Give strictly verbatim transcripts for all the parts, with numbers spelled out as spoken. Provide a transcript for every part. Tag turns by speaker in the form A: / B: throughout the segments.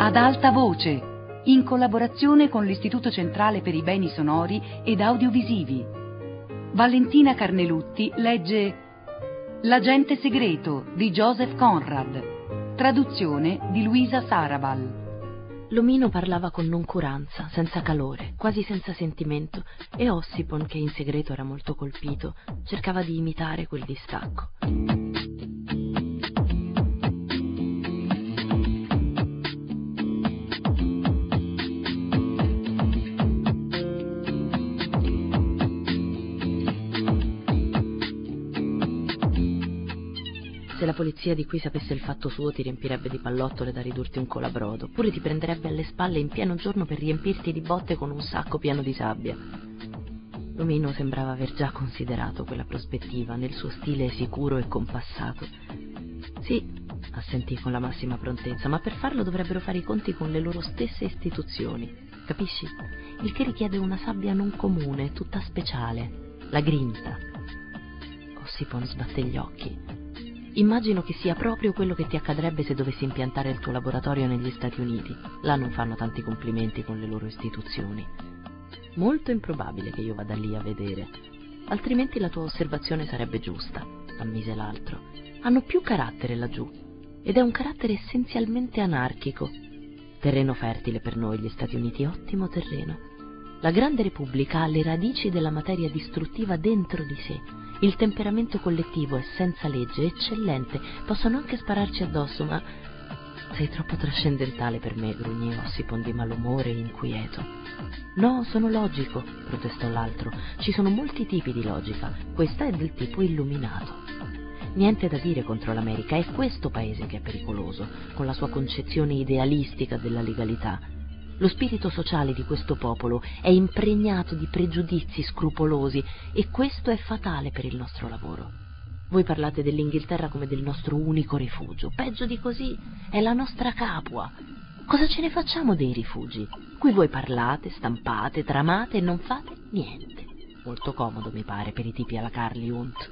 A: Ad alta voce, in collaborazione con l'Istituto Centrale per i Beni Sonori ed Audiovisivi. Valentina Carnelutti legge L'agente segreto di Joseph Conrad, traduzione di Luisa Sarabal.
B: L'omino parlava con noncuranza, senza calore, quasi senza sentimento, e Ossipon, che in segreto era molto colpito, cercava di imitare quel distacco. Se la polizia di qui sapesse il fatto suo ti riempirebbe di pallottole da ridurti un colabrodo, oppure ti prenderebbe alle spalle in pieno giorno per riempirti di botte con un sacco pieno di sabbia. L'omino sembrava aver già considerato quella prospettiva nel suo stile sicuro e compassato. Sì, assentì con la massima prontezza, ma per farlo dovrebbero fare i conti con le loro stesse istituzioni, capisci? Il che richiede una sabbia non comune, tutta speciale, la grinta. Ossipon sbatté gli occhi. Immagino che sia proprio quello che ti accadrebbe se dovessi impiantare il tuo laboratorio negli Stati Uniti. Là non fanno tanti complimenti con le loro istituzioni. Molto improbabile che io vada lì a vedere, altrimenti la tua osservazione sarebbe giusta, ammise l'altro. Hanno più carattere laggiù, ed è un carattere essenzialmente anarchico. Terreno fertile per noi gli Stati Uniti, ottimo terreno. La Grande Repubblica ha le radici della materia distruttiva dentro di sé. Il temperamento collettivo è senza legge, eccellente. Possono anche spararci addosso, ma sei troppo trascendentale per me, grugnì Ossipon di malumore e inquieto. No, sono logico, protestò l'altro. Ci sono molti tipi di logica. Questa è del tipo illuminato. Niente da dire contro l'America, è questo paese che è pericoloso, con la sua concezione idealistica della legalità. Lo spirito sociale di questo popolo è impregnato di pregiudizi scrupolosi e questo è fatale per il nostro lavoro. Voi parlate dell'Inghilterra come del nostro unico rifugio. Peggio di così, è la nostra Capua. Cosa ce ne facciamo dei rifugi? Qui voi parlate, stampate, tramate e non fate niente. Molto comodo, mi pare, per i tipi alla Carly Hunt.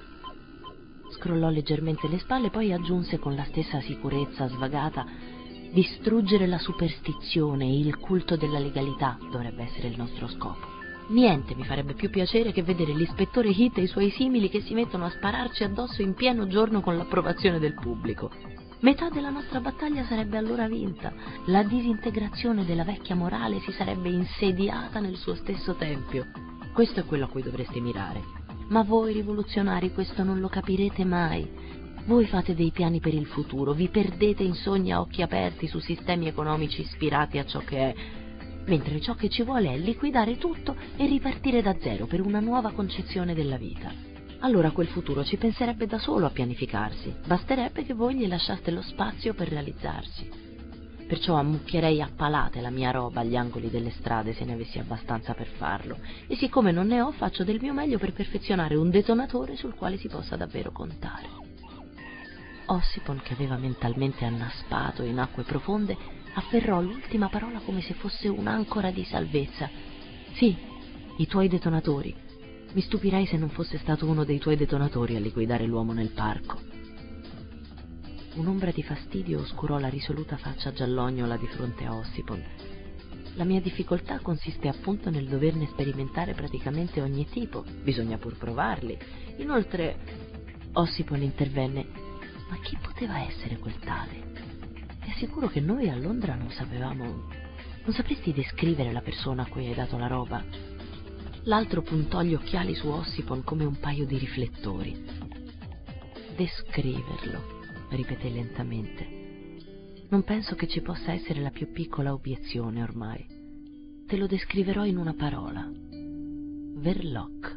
B: Scrollò leggermente le spalle, poi aggiunse con la stessa sicurezza svagata: distruggere la superstizione e il culto della legalità dovrebbe essere il nostro scopo. Niente mi farebbe più piacere che vedere l'ispettore Heath e i suoi simili che si mettono a spararci addosso in pieno giorno con l'approvazione del pubblico. Metà della nostra battaglia sarebbe allora vinta. La disintegrazione della vecchia morale si sarebbe insediata nel suo stesso tempio. Questo è quello a cui dovreste mirare. Ma voi rivoluzionari questo non lo capirete mai. Voi fate dei piani per il futuro, vi perdete in sogni a occhi aperti su sistemi economici ispirati a ciò che è, mentre ciò che ci vuole è liquidare tutto e ripartire da zero per una nuova concezione della vita. Allora quel futuro ci penserebbe da solo a pianificarsi, basterebbe che voi gli lasciaste lo spazio per realizzarsi. Perciò ammucchierei a palate la mia roba agli angoli delle strade se ne avessi abbastanza per farlo, e siccome non ne ho faccio del mio meglio per perfezionare un detonatore sul quale si possa davvero contare. Ossipon, che aveva mentalmente annaspato in acque profonde, afferrò l'ultima parola come se fosse un'ancora di salvezza. Sì, i tuoi detonatori. Mi stupirei se non fosse stato uno dei tuoi detonatori a liquidare l'uomo nel parco. Un'ombra di fastidio oscurò la risoluta faccia giallognola di fronte a Ossipon. La mia difficoltà consiste appunto nel doverne sperimentare praticamente ogni tipo. Bisogna pur provarli. Inoltre, Ossipon intervenne: ma chi poteva essere quel tale? Ti assicuro che noi a Londra non sapevamo. Non sapresti descrivere la persona a cui hai dato la roba? L'altro puntò gli occhiali su Ossipon come un paio di riflettori. Descriverlo, ripeté lentamente. Non penso che ci possa essere la più piccola obiezione ormai. Te lo descriverò in una parola: Verloc.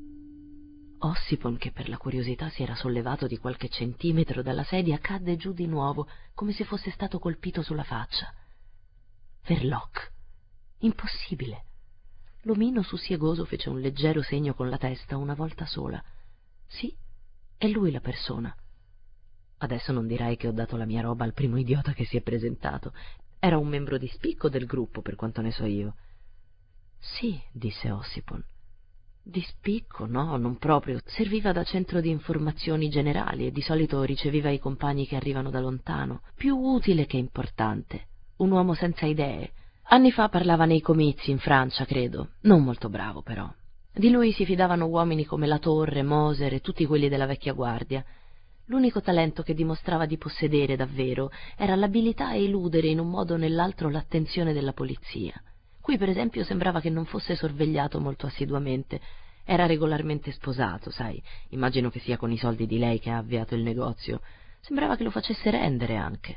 B: Ossipon, che per la curiosità si era sollevato di qualche centimetro dalla sedia, cadde giù di nuovo, come se fosse stato colpito sulla faccia. Verloc. Impossibile. L'omino sussiegoso fece un leggero segno con la testa una volta sola. Sì, è lui la persona. Adesso non dirai che ho dato la mia roba al primo idiota che si è presentato. Era un membro di spicco del gruppo, per quanto ne so io. Sì, disse Ossipon. Di spicco, no, non proprio. Serviva da centro di informazioni generali e di solito riceveva i compagni che arrivano da lontano. Più utile che importante. un uomo senza idee. Anni fa parlava nei comizi in Francia, credo, non molto bravo però. Di lui si fidavano uomini come La Torre, Moser e tutti quelli della vecchia guardia. L'unico talento che dimostrava di possedere davvero era l'abilità a eludere in un modo o nell'altro l'attenzione della polizia. Qui per esempio sembrava che non fosse sorvegliato molto assiduamente. Era regolarmente sposato, sai, immagino che sia con i soldi di lei che ha avviato il negozio. Sembrava che lo facesse rendere anche.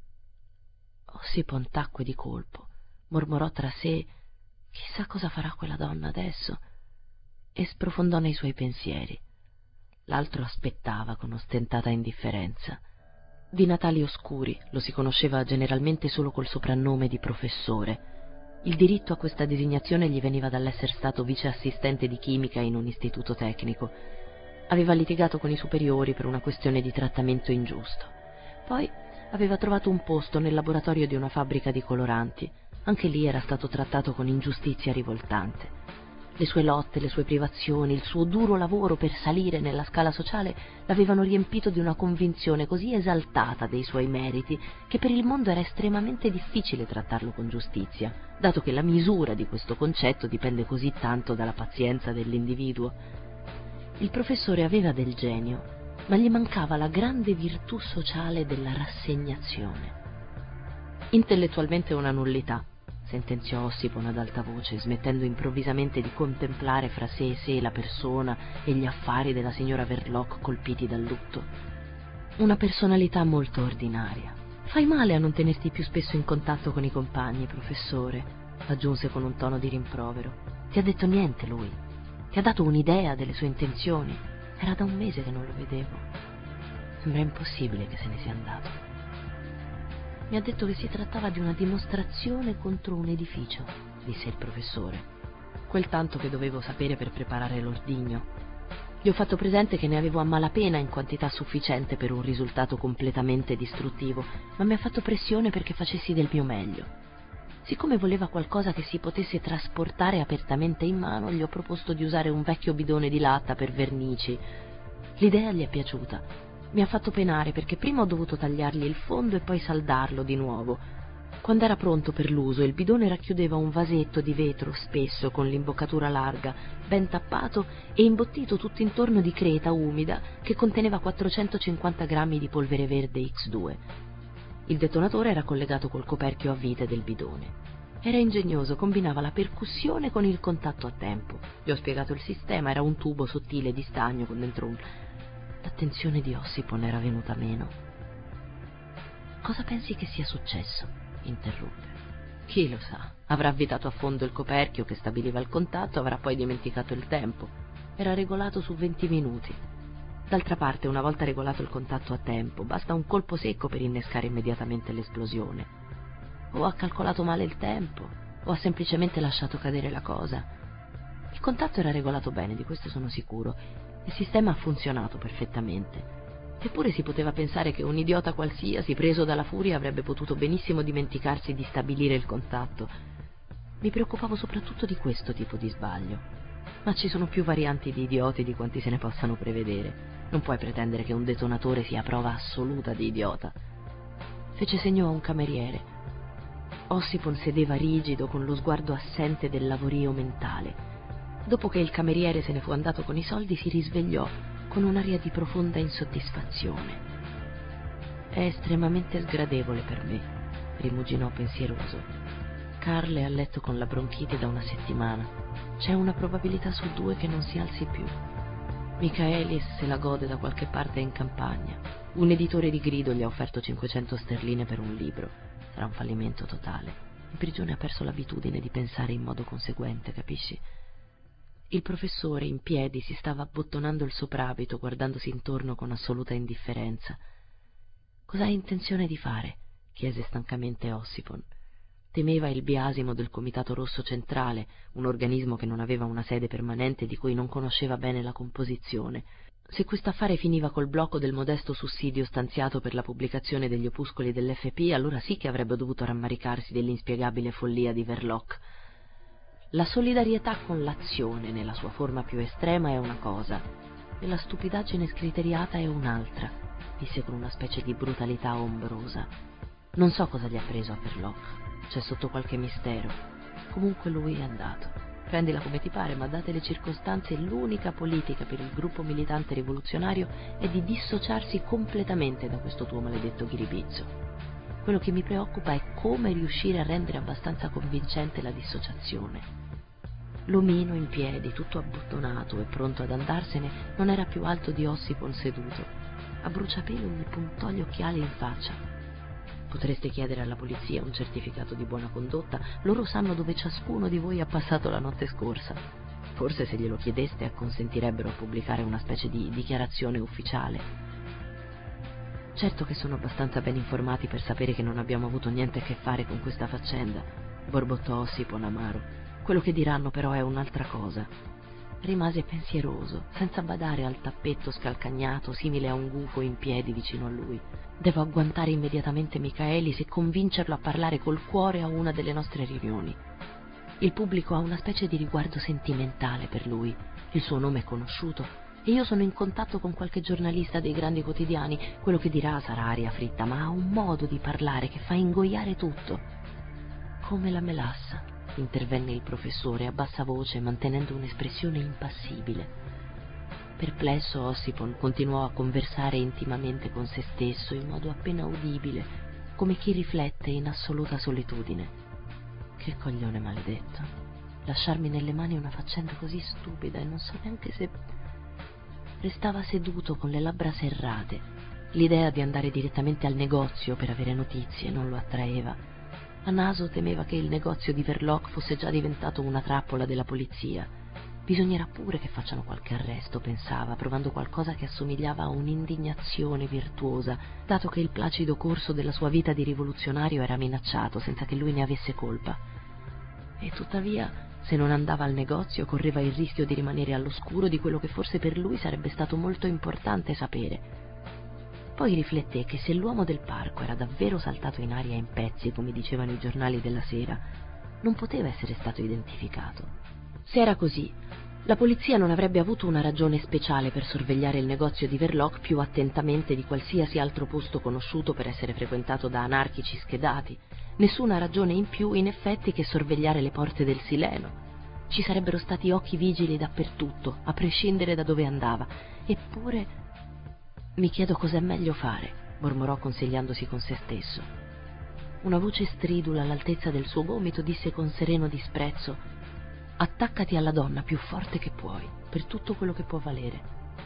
B: Ossipon tacque di colpo, mormorò tra sé: chissà cosa farà quella donna adesso, e sprofondò nei suoi pensieri. L'altro aspettava con ostentata indifferenza. Di natali oscuri, lo si conosceva generalmente solo col soprannome di professore. Il diritto a questa designazione gli veniva dall'essere stato viceassistente di chimica in un istituto tecnico. Aveva litigato con i superiori per una questione di trattamento ingiusto. Poi aveva trovato un posto nel laboratorio di una fabbrica di coloranti. Anche lì era stato trattato con ingiustizia rivoltante. Le sue lotte, le sue privazioni, il suo duro lavoro per salire nella scala sociale l'avevano riempito di una convinzione così esaltata dei suoi meriti che per il mondo era estremamente difficile trattarlo con giustizia, dato che la misura di questo concetto dipende così tanto dalla pazienza dell'individuo. Il professore aveva del genio, ma gli mancava la grande virtù sociale della rassegnazione. Intellettualmente una nullità, sentenziò Ossipon ad alta voce, smettendo improvvisamente di contemplare fra sé e sé la persona e gli affari della signora Verloc colpiti dal lutto. Una personalità molto ordinaria. Fai male a non tenerti più spesso in contatto con i compagni, professore, aggiunse con un tono di rimprovero. Ti ha detto niente lui? Ti ha dato un'idea delle sue intenzioni? Era da un mese che non lo vedevo. Sembra impossibile che se ne sia andato. Mi ha detto che si trattava di una dimostrazione contro un edificio, disse il professore. Quel tanto che dovevo sapere per preparare l'ordigno. Gli ho fatto presente che ne avevo a malapena in quantità sufficiente per un risultato completamente distruttivo, ma mi ha fatto pressione perché facessi del mio meglio. Siccome voleva qualcosa che si potesse trasportare apertamente in mano, gli ho proposto di usare un vecchio bidone di latta per vernici. L'idea gli è piaciuta. Mi ha fatto penare perché prima ho dovuto tagliargli il fondo e poi saldarlo di nuovo. Quando era pronto per l'uso, il bidone racchiudeva un vasetto di vetro spesso con l'imboccatura larga, ben tappato e imbottito tutto intorno di creta umida che conteneva quattrocentocinquanta grammi di polvere verde X due. Il detonatore era collegato col coperchio a vite del bidone. Era ingegnoso, combinava la percussione con il contatto a tempo. Gli ho spiegato il sistema, era un tubo sottile di stagno con dentro un... L'attenzione di Ossipon era venuta meno. Cosa pensi che sia successo? Interruppe. Chi lo sa? Avrà avvitato a fondo il coperchio che stabiliva il contatto, avrà poi dimenticato il tempo. Era regolato su venti minuti. D'altra parte, una volta regolato il contatto a tempo, basta un colpo secco per innescare immediatamente l'esplosione. O ha calcolato male il tempo, o ha semplicemente lasciato cadere la cosa. Il contatto era regolato bene, di questo sono sicuro. Il sistema ha funzionato perfettamente. Eppure si poteva pensare che un idiota qualsiasi, preso dalla furia, avrebbe potuto benissimo dimenticarsi di stabilire il contatto. Mi preoccupavo soprattutto di questo tipo di sbaglio. Ma ci sono più varianti di idioti di quanti se ne possano prevedere. Non puoi pretendere che un detonatore sia prova assoluta di idiota. Fece segno a un cameriere. Ossipon sedeva rigido, con lo sguardo assente del lavorio mentale. Dopo che il cameriere se ne fu andato con i soldi, si risvegliò con un'aria di profonda insoddisfazione. È estremamente sgradevole per me, rimuginò pensieroso. Carl è a letto con la bronchite da una settimana. C'è una probabilità su due che non si alzi più. Michaelis se la gode da qualche parte in campagna. Un editore di grido gli ha offerto cinquecento sterline per un libro. Sarà un fallimento totale. In prigione ha perso l'abitudine di pensare in modo conseguente, capisci? Il professore, in piedi, si stava abbottonando il soprabito, guardandosi intorno con assoluta indifferenza. «Cosa hai intenzione di fare?» chiese stancamente Ossipon. Temeva il biasimo del Comitato Rosso Centrale, un organismo che non aveva una sede permanente e di cui non conosceva bene la composizione. Se quest'affare finiva col blocco del modesto sussidio stanziato per la pubblicazione degli opuscoli dell'F P, allora sì che avrebbe dovuto rammaricarsi dell'inspiegabile follia di Verloc. La solidarietà con l'azione nella sua forma più estrema è una cosa e la stupidaggine scriteriata è un'altra, disse con una specie di brutalità ombrosa. Non so cosa gli ha preso a Verloc, c'è sotto qualche mistero. Comunque lui è andato. Prendila come ti pare, ma date le circostanze l'unica politica per il gruppo militante rivoluzionario è di dissociarsi completamente da questo tuo maledetto ghiribizzo. Quello che mi preoccupa è come riuscire a rendere abbastanza convincente la dissociazione. L'omino in piedi, tutto abbottonato e pronto ad andarsene, non era più alto di Ossipon seduto. A bruciapelo gli puntò gli occhiali in faccia. Potreste chiedere alla polizia un certificato di buona condotta, loro sanno dove ciascuno di voi ha passato la notte scorsa. Forse se glielo chiedeste acconsentirebbero a pubblicare una specie di dichiarazione ufficiale. Certo che sono abbastanza ben informati per sapere che non abbiamo avuto niente a che fare con questa faccenda, borbottò Ossipon amaro. Quello che diranno però è un'altra cosa. Rimase pensieroso, senza badare al tappetto scalcagnato simile a un gufo in piedi vicino a lui. Devo agguantare immediatamente Michaelis e convincerlo a parlare col cuore a una delle nostre riunioni. Il pubblico ha una specie di riguardo sentimentale per lui, il suo nome è conosciuto e io sono in contatto con qualche giornalista dei grandi quotidiani. Quello che dirà sarà aria fritta, ma ha un modo di parlare che fa ingoiare tutto. Come la melassa, intervenne il professore a bassa voce, mantenendo un'espressione impassibile. Perplesso, Ossipon continuò a conversare intimamente con se stesso in modo appena udibile, come chi riflette in assoluta solitudine. Che coglione maledetto, lasciarmi nelle mani una faccenda così stupida e non so neanche se... Restava seduto con le labbra serrate. L'idea di andare direttamente al negozio per avere notizie non lo attraeva. A naso temeva che il negozio di Verloc fosse già diventato una trappola della polizia. Bisognerà pure che facciano qualche arresto, pensava, provando qualcosa che assomigliava a un'indignazione virtuosa, dato che il placido corso della sua vita di rivoluzionario era minacciato senza che lui ne avesse colpa. E tuttavia, se non andava al negozio, correva il rischio di rimanere all'oscuro di quello che forse per lui sarebbe stato molto importante sapere. Poi rifletté che se l'uomo del parco era davvero saltato in aria in pezzi, come dicevano i giornali della sera, non poteva essere stato identificato. Se era così, la polizia non avrebbe avuto una ragione speciale per sorvegliare il negozio di Verloc più attentamente di qualsiasi altro posto conosciuto per essere frequentato da anarchici schedati. Nessuna ragione in più, in effetti, che sorvegliare le porte del Sileno. Ci sarebbero stati occhi vigili dappertutto, a prescindere da dove andava. Eppure... Mi chiedo cos'è meglio fare, mormorò consigliandosi con se stesso. Una voce stridula all'altezza del suo gomito disse con sereno disprezzo: attaccati alla donna più forte che puoi, per tutto quello che può valere.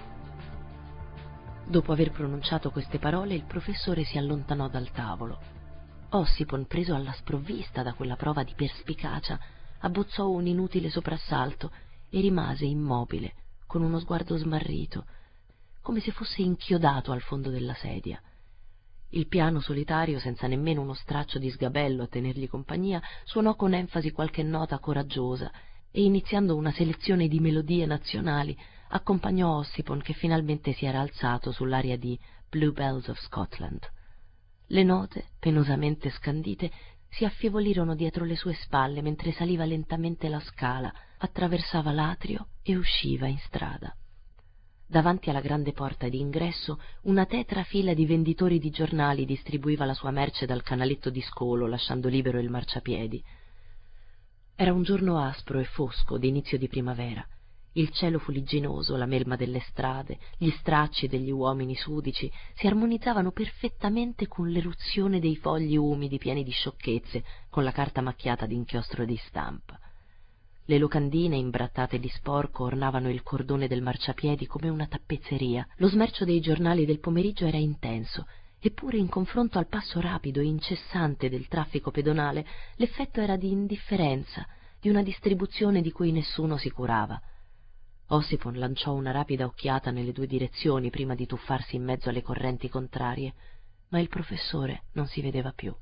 B: Dopo aver pronunciato queste parole, il professore si allontanò dal tavolo. Ossipon, preso alla sprovvista da quella prova di perspicacia, abbozzò un inutile soprassalto e rimase immobile, con uno sguardo smarrito, come se fosse inchiodato al fondo della sedia. Il piano solitario, senza nemmeno uno straccio di sgabello a tenergli compagnia, suonò con enfasi qualche nota coraggiosa e, iniziando una selezione di melodie nazionali, accompagnò Ossipon, che finalmente si era alzato sull'aria di Bluebells of Scotland. Le note, penosamente scandite, si affievolirono dietro le sue spalle mentre saliva lentamente la scala, attraversava l'atrio e usciva in strada. Davanti alla grande porta d'ingresso una tetra fila di venditori di giornali distribuiva la sua merce dal canaletto di scolo, lasciando libero il marciapiedi. Era un giorno aspro e fosco d'inizio di primavera. Il cielo fuligginoso, la melma delle strade, gli stracci degli uomini sudici si armonizzavano perfettamente con l'eruzione dei fogli umidi pieni di sciocchezze, con la carta macchiata d'inchiostro di stampa. Le locandine imbrattate di sporco ornavano il cordone del marciapiedi come una tappezzeria. Lo smercio dei giornali del pomeriggio era intenso, eppure in confronto al passo rapido e incessante del traffico pedonale l'effetto era di indifferenza, di una distribuzione di cui nessuno si curava. Ossipon lanciò una rapida occhiata nelle due direzioni prima di tuffarsi in mezzo alle correnti contrarie, ma il professore non si vedeva più.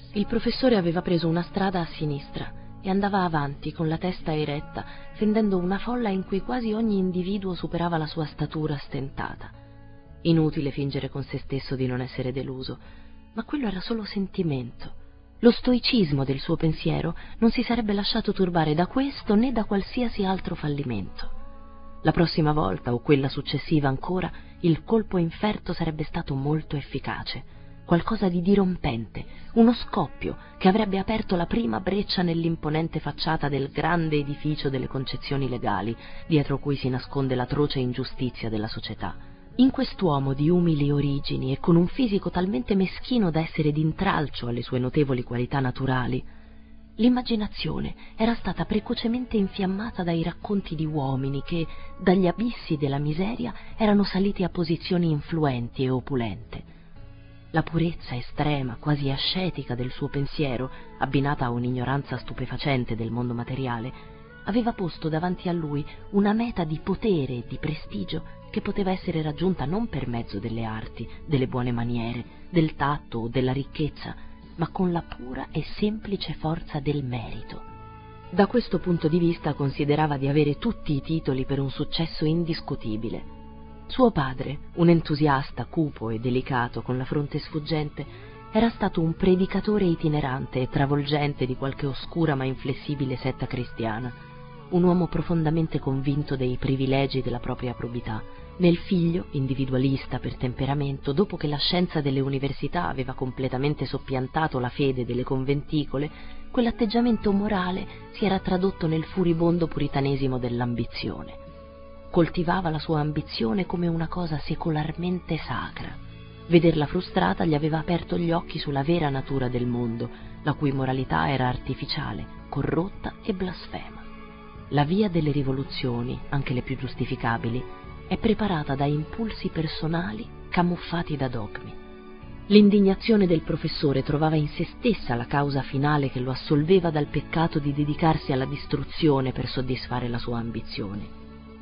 B: Il professore aveva preso una strada a sinistra e andava avanti con la testa eretta, fendendo una folla in cui quasi ogni individuo superava la sua statura stentata. Inutile fingere con se stesso di non essere deluso, ma quello era solo sentimento. Lo stoicismo del suo pensiero non si sarebbe lasciato turbare da questo né da qualsiasi altro fallimento. La prossima volta, o quella successiva ancora, il colpo inferto sarebbe stato molto efficace, qualcosa di dirompente, uno scoppio che avrebbe aperto la prima breccia nell'imponente facciata del grande edificio delle concezioni legali, dietro cui si nasconde l'atroce ingiustizia della società. In quest'uomo di umili origini e con un fisico talmente meschino da essere d'intralcio alle sue notevoli qualità naturali, l'immaginazione era stata precocemente infiammata dai racconti di uomini che, dagli abissi della miseria, erano saliti a posizioni influenti e opulente. La purezza estrema, quasi ascetica del suo pensiero, abbinata a un'ignoranza stupefacente del mondo materiale, aveva posto davanti a lui una meta di potere e di prestigio che poteva essere raggiunta non per mezzo delle arti, delle buone maniere, del tatto o della ricchezza, ma con la pura e semplice forza del merito. Da questo punto di vista considerava di avere tutti i titoli per un successo indiscutibile. Suo padre, un entusiasta cupo e delicato con la fronte sfuggente, era stato un predicatore itinerante e travolgente di qualche oscura ma inflessibile setta cristiana, un uomo profondamente convinto dei privilegi della propria probità. Nel figlio, individualista per temperamento, dopo che la scienza delle università aveva completamente soppiantato la fede delle conventicole, quell'atteggiamento morale si era tradotto nel furibondo puritanesimo dell'ambizione. Coltivava la sua ambizione come una cosa secolarmente sacra. Vederla frustrata gli aveva aperto gli occhi sulla vera natura del mondo, la cui moralità era artificiale, corrotta e blasfema. La via delle rivoluzioni, anche le più giustificabili, è preparata da impulsi personali camuffati da dogmi. L'indignazione del professore trovava in se stessa la causa finale che lo assolveva dal peccato di dedicarsi alla distruzione per soddisfare la sua ambizione.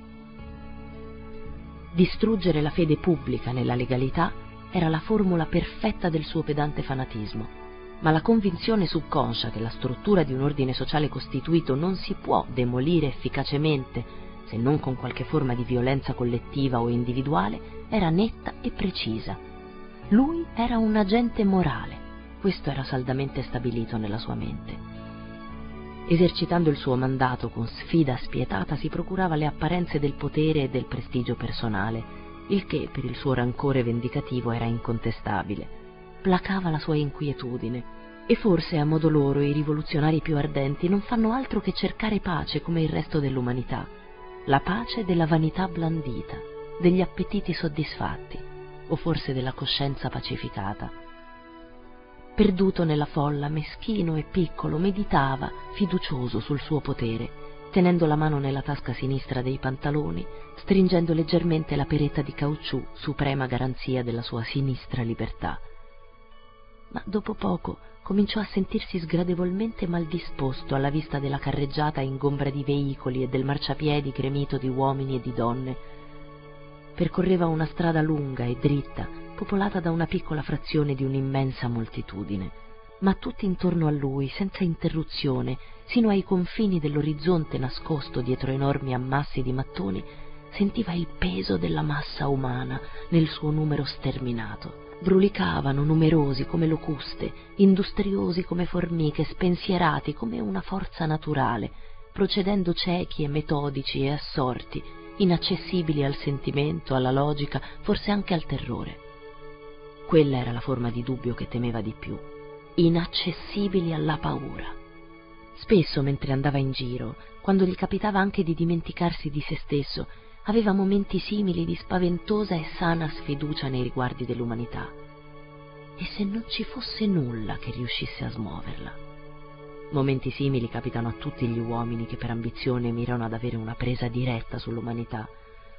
B: Distruggere la fede pubblica nella legalità era la formula perfetta del suo pedante fanatismo, ma la convinzione subconscia che la struttura di un ordine sociale costituito non si può demolire efficacemente, se non con qualche forma di violenza collettiva o individuale, era netta e precisa. Lui era un agente morale, questo era saldamente stabilito nella sua mente. Esercitando il suo mandato con sfida spietata, si procurava le apparenze del potere e del prestigio personale, il che per il suo rancore vendicativo era incontestabile. Placava la sua inquietudine, e forse a modo loro i rivoluzionari più ardenti non fanno altro che cercare pace come il resto dell'umanità, la pace della vanità blandita, degli appetiti soddisfatti, o forse della coscienza pacificata. Perduto nella folla, meschino e piccolo, meditava, fiducioso sul suo potere, tenendo la mano nella tasca sinistra dei pantaloni, stringendo leggermente la peretta di caucciù, suprema garanzia della sua sinistra libertà. Ma dopo poco cominciò a sentirsi sgradevolmente mal disposto alla vista della carreggiata ingombra di veicoli e del marciapiedi gremito di uomini e di donne. Percorreva una strada lunga e dritta, popolata da una piccola frazione di un'immensa moltitudine, ma tutti intorno a lui, senza interruzione, sino ai confini dell'orizzonte nascosto dietro enormi ammassi di mattoni, sentiva il peso della massa umana nel suo numero sterminato. Brulicavano numerosi come locuste, industriosi come formiche, spensierati come una forza naturale, procedendo ciechi e metodici e assorti, inaccessibili al sentimento, alla logica, forse anche al terrore. Quella era la forma di dubbio che temeva di più, inaccessibili alla paura. Spesso, mentre andava in giro, quando gli capitava anche di dimenticarsi di se stesso, aveva momenti simili di spaventosa e sana sfiducia nei riguardi dell'umanità. E se non ci fosse nulla che riuscisse a smuoverla? Momenti simili capitano a tutti gli uomini che per ambizione mirano ad avere una presa diretta sull'umanità.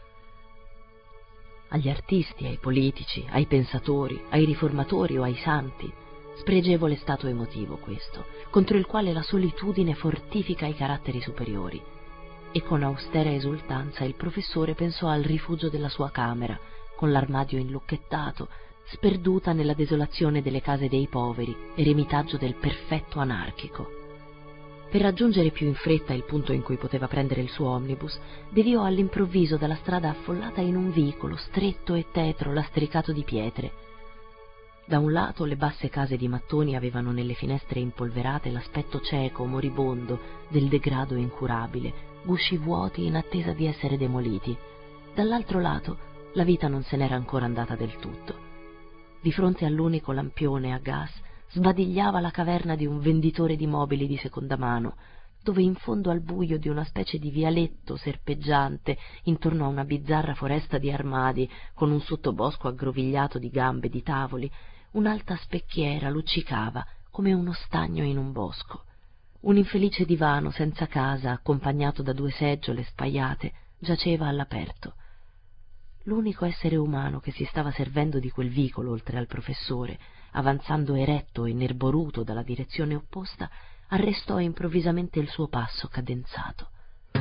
B: Agli artisti, ai politici, ai pensatori, ai riformatori o ai santi, spregevole stato emotivo questo, contro il quale la solitudine fortifica i caratteri superiori. E con austera esultanza il professore pensò al rifugio della sua camera, con l'armadio inlucchettato, sperduta nella desolazione delle case dei poveri, eremitaggio del perfetto anarchico. Per raggiungere più in fretta il punto in cui poteva prendere il suo omnibus, deviò all'improvviso dalla strada affollata in un vicolo stretto e tetro lastricato di pietre. Da un lato le basse case di mattoni avevano nelle finestre impolverate l'aspetto cieco, moribondo, del degrado incurabile, gusci vuoti in attesa di essere demoliti. Dall'altro lato la vita non se n'era ancora andata del tutto. Di fronte all'unico lampione a gas sbadigliava la caverna di un venditore di mobili di seconda mano, dove in fondo al buio di una specie di vialetto serpeggiante, intorno a una bizzarra foresta di armadi, con un sottobosco aggrovigliato di gambe, di tavoli, un'alta specchiera luccicava come uno stagno in un bosco. Un infelice divano senza casa, accompagnato da due seggiole spaiate, giaceva all'aperto. L'unico essere umano che si stava servendo di quel vicolo, oltre al professore, avanzando eretto e nerboruto dalla direzione opposta, arrestò improvvisamente il suo passo cadenzato.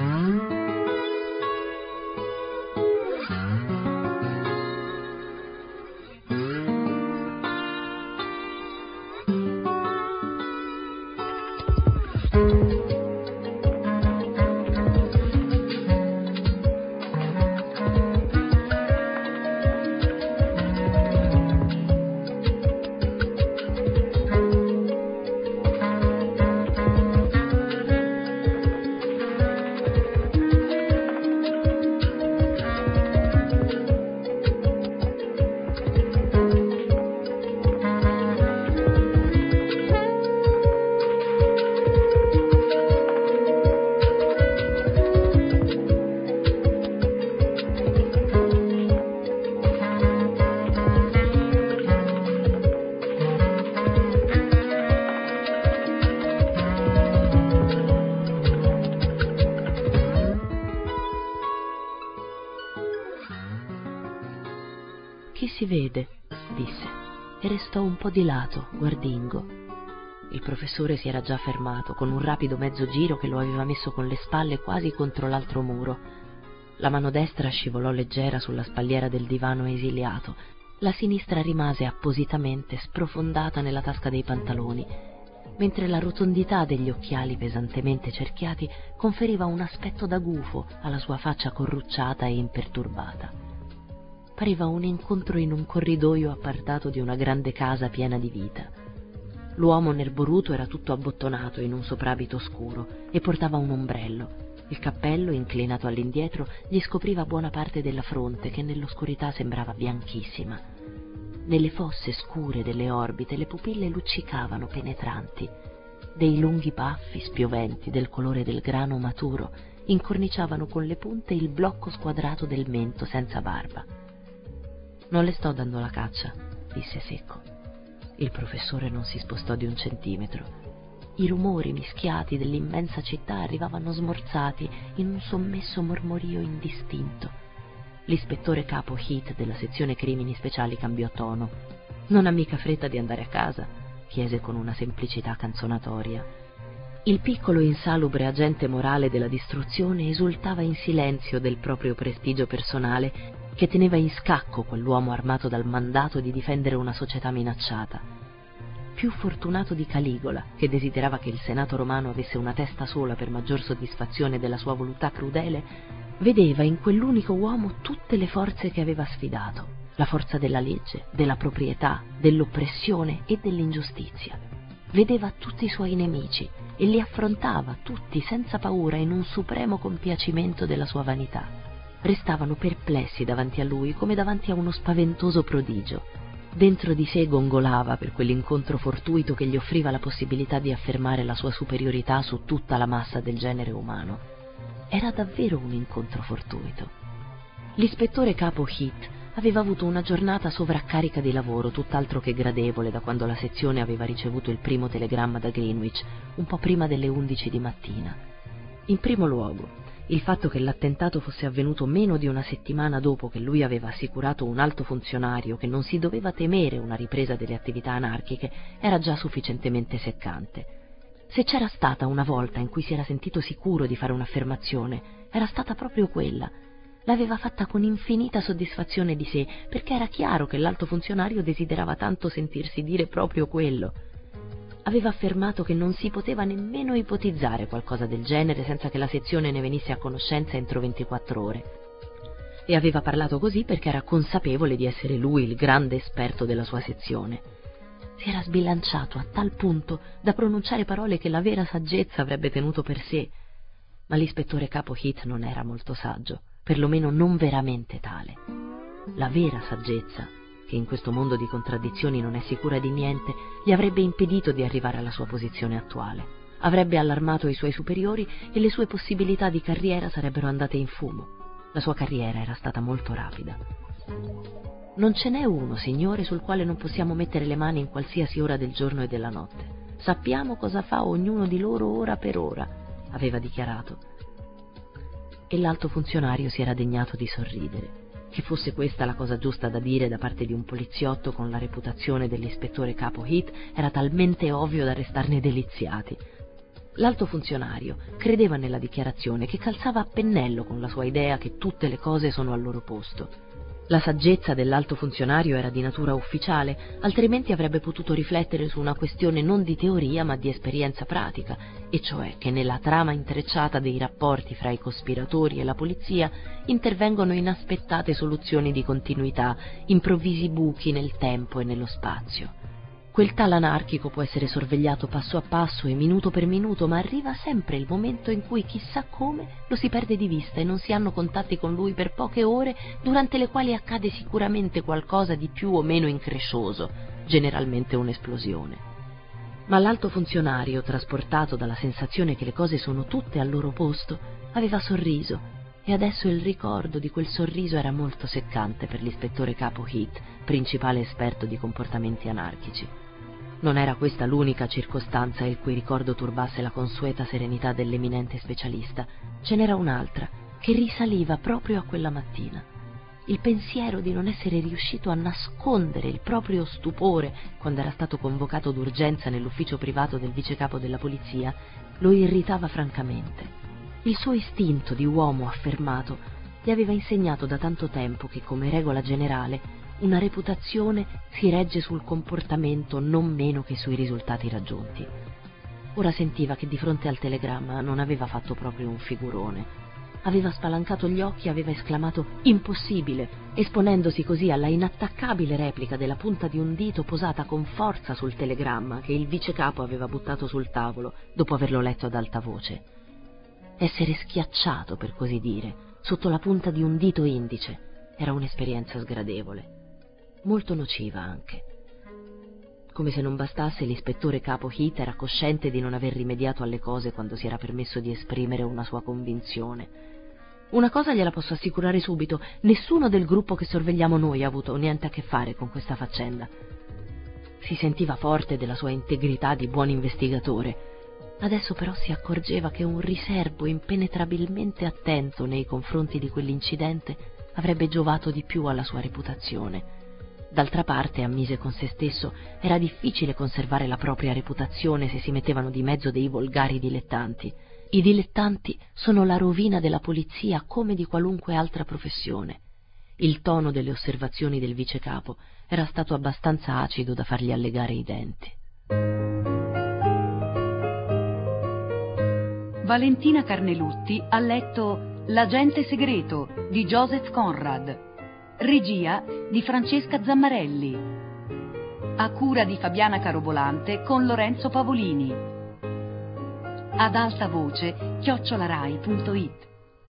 B: «Chi si vede?» disse, e restò un po' di lato, guardingo. Il professore si era già fermato, con un rapido mezzo giro che lo aveva messo con le spalle quasi contro l'altro muro. La mano destra scivolò leggera sulla spalliera del divano esiliato, la sinistra rimase appositamente sprofondata nella tasca dei pantaloni, mentre la rotondità degli occhiali pesantemente cerchiati conferiva un aspetto da gufo alla sua faccia corrucciata e imperturbata. Pareva un incontro in un corridoio appartato di una grande casa piena di vita. L'uomo nerboruto era tutto abbottonato in un soprabito scuro e portava un ombrello. Il cappello, inclinato all'indietro, gli scopriva buona parte della fronte, che nell'oscurità sembrava bianchissima. Nelle fosse scure delle orbite le pupille luccicavano penetranti. Dei lunghi baffi spioventi del colore del grano maturo incorniciavano con le punte il blocco squadrato del mento senza barba. «Non le sto dando la caccia», disse secco. Il professore non si spostò di un centimetro. I rumori mischiati dell'immensa città arrivavano smorzati in un sommesso mormorio indistinto. L'ispettore capo Heath della sezione crimini speciali cambiò tono. «Non ha mica fretta di andare a casa?» chiese con una semplicità canzonatoria. Il piccolo insalubre agente morale della distruzione esultava in silenzio del proprio prestigio personale, che teneva in scacco quell'uomo armato dal mandato di difendere una società minacciata. Più fortunato di Caligola, che desiderava che il Senato romano avesse una testa sola per maggior soddisfazione della sua voluttà crudele, vedeva in quell'unico uomo tutte le forze che aveva sfidato: la forza della legge, della proprietà, dell'oppressione e dell'ingiustizia. Vedeva tutti i suoi nemici e li affrontava tutti senza paura in un supremo compiacimento della sua vanità. Restavano perplessi davanti a lui come davanti a uno spaventoso prodigio. Dentro di sé gongolava per quell'incontro fortuito che gli offriva la possibilità di affermare la sua superiorità su tutta la massa del genere umano. Era davvero un incontro fortuito. L'ispettore capo Heath aveva avuto una giornata sovraccarica di lavoro, tutt'altro che gradevole, da quando la sezione aveva ricevuto il primo telegramma da Greenwich, un po' prima delle undici di mattina. In primo luogo, il fatto che l'attentato fosse avvenuto meno di una settimana dopo che lui aveva assicurato un alto funzionario che non si doveva temere una ripresa delle attività anarchiche era già sufficientemente seccante. Se c'era stata una volta in cui si era sentito sicuro di fare un'affermazione, era stata proprio quella. L'aveva fatta con infinita soddisfazione di sé, perché era chiaro che l'alto funzionario desiderava tanto sentirsi dire proprio quello. Aveva affermato che non si poteva nemmeno ipotizzare qualcosa del genere senza che la sezione ne venisse a conoscenza entro ventiquattro ore. E aveva parlato così perché era consapevole di essere lui il grande esperto della sua sezione. Si era sbilanciato a tal punto da pronunciare parole che la vera saggezza avrebbe tenuto per sé. Ma l'ispettore capo Heath non era molto saggio, perlomeno non veramente tale. La vera saggezza, che in questo mondo di contraddizioni non è sicura di niente, gli avrebbe impedito di arrivare alla sua posizione attuale. Avrebbe allarmato i suoi superiori e le sue possibilità di carriera sarebbero andate in fumo. La sua carriera era stata molto rapida. Non ce n'è uno, signore, sul quale non possiamo mettere le mani in qualsiasi ora del giorno e della notte. Sappiamo cosa fa ognuno di loro ora per ora, aveva dichiarato. E l'alto funzionario si era degnato di sorridere. Che fosse questa la cosa giusta da dire da parte di un poliziotto con la reputazione dell'ispettore capo Heath era talmente ovvio da restarne deliziati. L'alto funzionario credeva nella dichiarazione, che calzava a pennello con la sua idea che tutte le cose sono al loro posto. La saggezza dell'alto funzionario era di natura ufficiale, altrimenti avrebbe potuto riflettere su una questione non di teoria ma di esperienza pratica, e cioè che nella trama intrecciata dei rapporti fra i cospiratori e la polizia intervengono inaspettate soluzioni di continuità, improvvisi buchi nel tempo e nello spazio. Quel tal anarchico può essere sorvegliato passo a passo e minuto per minuto, ma arriva sempre il momento in cui chissà come lo si perde di vista e non si hanno contatti con lui per poche ore, durante le quali accade sicuramente qualcosa di più o meno increscioso, generalmente un'esplosione. Ma l'alto funzionario, trasportato dalla sensazione che le cose sono tutte al loro posto, aveva sorriso, e adesso il ricordo di quel sorriso era molto seccante per l'ispettore capo Heath, principale esperto di comportamenti anarchici. Non era questa l'unica circostanza il cui ricordo turbasse la consueta serenità dell'eminente specialista. Ce n'era un'altra, che risaliva proprio a quella mattina. Il pensiero di non essere riuscito a nascondere il proprio stupore quando era stato convocato d'urgenza nell'ufficio privato del vicecapo della polizia lo irritava francamente. Il suo istinto di uomo affermato gli aveva insegnato da tanto tempo che, come regola generale, una reputazione si regge sul comportamento non meno che sui risultati raggiunti. Ora sentiva che di fronte al telegramma non aveva fatto proprio un figurone. Aveva spalancato gli occhi e aveva esclamato «Impossibile!», esponendosi così alla inattaccabile replica della punta di un dito posata con forza sul telegramma che il vicecapo aveva buttato sul tavolo dopo averlo letto ad alta voce. Essere schiacciato, per così dire, sotto la punta di un dito indice era un'esperienza sgradevole. Molto nociva anche. Come se non bastasse, l'ispettore capo Heath era cosciente di non aver rimediato alle cose quando si era permesso di esprimere una sua convinzione. Una cosa gliela posso assicurare subito: nessuno del gruppo che sorvegliamo noi ha avuto niente a che fare con questa faccenda. Si sentiva forte della sua integrità di buon investigatore. Adesso però si accorgeva che un riserbo impenetrabilmente attento nei confronti di quell'incidente avrebbe giovato di più alla sua reputazione. D'altra parte, ammise con se stesso, era difficile conservare la propria reputazione se si mettevano di mezzo dei volgari dilettanti. I dilettanti sono la rovina della polizia come di qualunque altra professione. Il tono delle osservazioni del vicecapo era stato abbastanza acido da fargli allegare i denti.
A: Valentina Carnelutti ha letto L'agente segreto di Joseph Conrad, regia di Francesca Zammarelli, a cura di Fabiana Carobolante con Lorenzo Pavolini, ad alta voce chiocciolarai punto it.